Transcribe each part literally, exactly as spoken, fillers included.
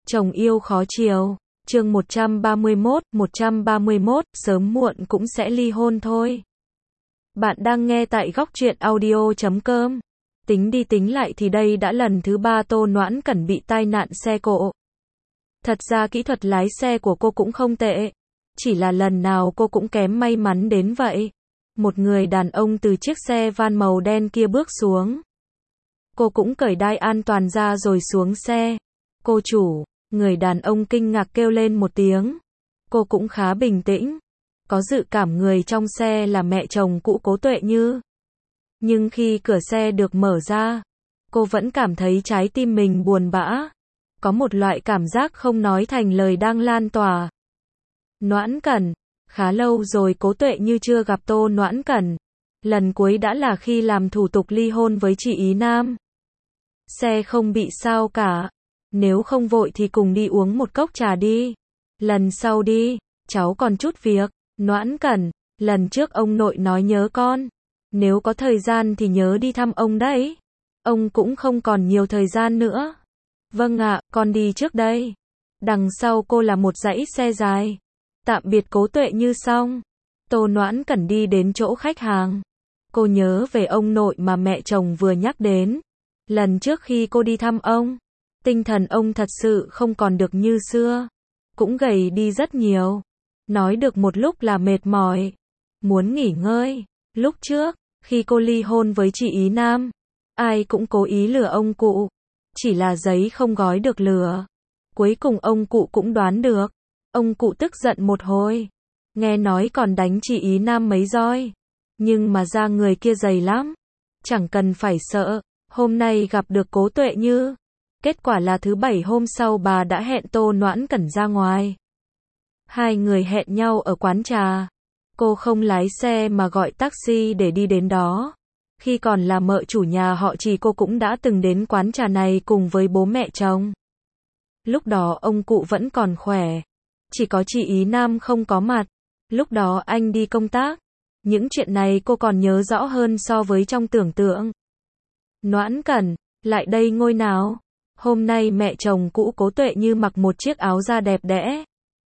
Chồng yêu khó chiều. Chương một trăm ba mươi mốt, một trăm ba mươi mốt, sớm muộn cũng sẽ ly hôn thôi. Bạn đang nghe tại góc truyện audio chấm com. Tính đi tính lại thì đây đã lần thứ ba Tô Noãn Cẩn bị tai nạn xe cộ. Thật ra kỹ thuật lái xe của cô cũng không tệ. Chỉ là lần nào cô cũng kém may mắn đến vậy. Một người đàn ông từ chiếc xe van màu đen kia bước xuống. Cô cũng cởi đai an toàn ra rồi xuống xe. Cô chủ, người đàn ông kinh ngạc kêu lên một tiếng. Cô cũng khá bình tĩnh. Có dự cảm người trong xe là mẹ chồng cũ Cố Tuệ Như. Nhưng khi cửa xe được mở ra, cô vẫn cảm thấy trái tim mình buồn bã. Có một loại cảm giác không nói thành lời đang lan tỏa. Noãn Cẩn, khá lâu rồi Cố Tuệ Như chưa gặp Tô Noãn Cẩn. Lần cuối đã là khi làm thủ tục ly hôn với chị Ý Nam. Xe không bị sao cả. Nếu không vội thì cùng đi uống một cốc trà đi. Lần sau đi, cháu còn chút việc. Noãn Cẩn, lần trước ông nội nói nhớ con. Nếu có thời gian thì nhớ đi thăm ông đấy. Ông cũng không còn nhiều thời gian nữa. Vâng ạ, con đi trước đây. Đằng sau cô là một dãy xe dài. Tạm biệt Cố Tuệ Như xong. Tô Noãn Cẩn đi đến chỗ khách hàng. Cô nhớ về ông nội mà mẹ chồng vừa nhắc đến. Lần trước khi cô đi thăm ông, tinh thần ông thật sự không còn được như xưa. Cũng gầy đi rất nhiều. Nói được một lúc là mệt mỏi. Muốn nghỉ ngơi. Lúc trước, khi cô ly hôn với chị Ý Nam, ai cũng cố ý lừa ông cụ. Chỉ là giấy không gói được lửa. Cuối cùng ông cụ cũng đoán được. Ông cụ tức giận một hồi. Nghe nói còn đánh chị Ý Nam mấy roi. Nhưng mà da người kia dày lắm. Chẳng cần phải sợ. Hôm nay gặp được Cố Tuệ Như. Kết quả là thứ bảy hôm sau bà đã hẹn Tô Noãn Cẩn ra ngoài. Hai người hẹn nhau ở quán trà. Cô không lái xe mà gọi taxi để đi đến đó. Khi còn là mợ chủ nhà họ Trì cô cũng đã từng đến quán trà này cùng với bố mẹ chồng. Lúc đó ông cụ vẫn còn khỏe. Chỉ có chị Ý Nam không có mặt. Lúc đó anh đi công tác. Những chuyện này cô còn nhớ rõ hơn so với trong tưởng tượng. Noãn Cẩn, lại đây ngồi nào. Hôm nay mẹ chồng cũ Cố Tuệ Như mặc một chiếc áo da đẹp đẽ.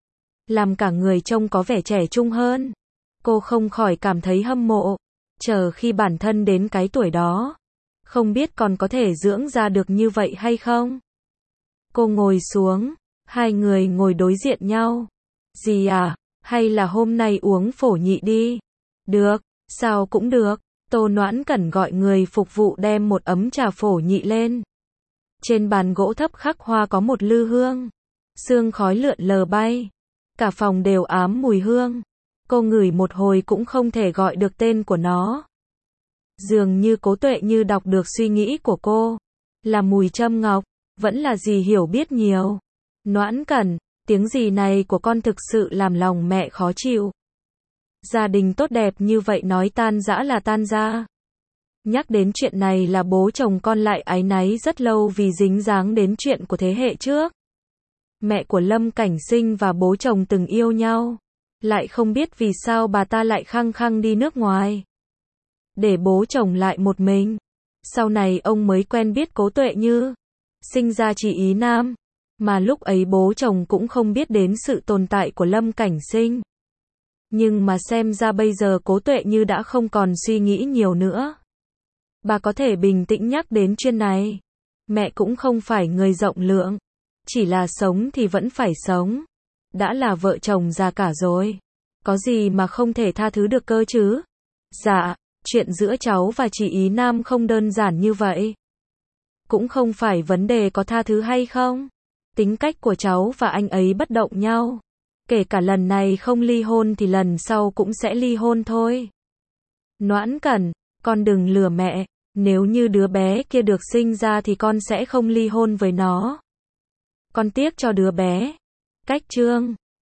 Làm cả người trông có vẻ trẻ trung hơn. Cô không khỏi cảm thấy hâm mộ. Chờ khi bản thân đến cái tuổi đó. Không biết còn có thể dưỡng ra được như vậy hay không? Cô ngồi xuống. Hai người ngồi đối diện nhau. Gì à? Hay là hôm nay uống phổ nhị đi? Được, sao cũng được. Tô Noãn Cẩn gọi người phục vụ đem một ấm trà phổ nhị lên. Trên bàn gỗ thấp khắc hoa có một lư hương. Sương khói lượn lờ bay. Cả phòng đều ám mùi hương. Cô ngửi một hồi cũng không thể gọi được tên của nó. Dường như Cố Tuệ Như đọc được suy nghĩ của cô. Là mùi châm ngọc. Vẫn là gì hiểu biết nhiều. Noãn Cẩn, tiếng gì này của con thực sự làm lòng mẹ khó chịu. Gia đình tốt đẹp như vậy nói tan rã là tan ra. Nhắc đến chuyện này là bố chồng con lại áy náy rất lâu vì dính dáng đến chuyện của thế hệ trước. Mẹ của Lâm Cảnh Sinh và bố chồng từng yêu nhau. Lại không biết vì sao bà ta lại khăng khăng đi nước ngoài. Để bố chồng lại một mình. Sau này ông mới quen biết Cố Tuệ Như. Sinh ra chị Ý Nam. Mà lúc ấy bố chồng cũng không biết đến sự tồn tại của Lâm Cảnh Sinh. Nhưng mà xem ra bây giờ Cố Tuệ Như đã không còn suy nghĩ nhiều nữa. Bà có thể bình tĩnh nhắc đến chuyện này. Mẹ cũng không phải người rộng lượng. Chỉ là sống thì vẫn phải sống. Đã là vợ chồng già cả rồi. Có gì mà không thể tha thứ được cơ chứ? Dạ, chuyện giữa cháu và chị Ý Nam không đơn giản như vậy. Cũng không phải vấn đề có tha thứ hay không. Tính cách của cháu và anh ấy bất động nhau. Kể cả lần này không ly hôn thì lần sau cũng sẽ ly hôn thôi. Noãn Cẩn, con đừng lừa mẹ. Nếu như đứa bé kia được sinh ra thì con sẽ không ly hôn với nó. Con tiếc cho đứa bé. Cách chương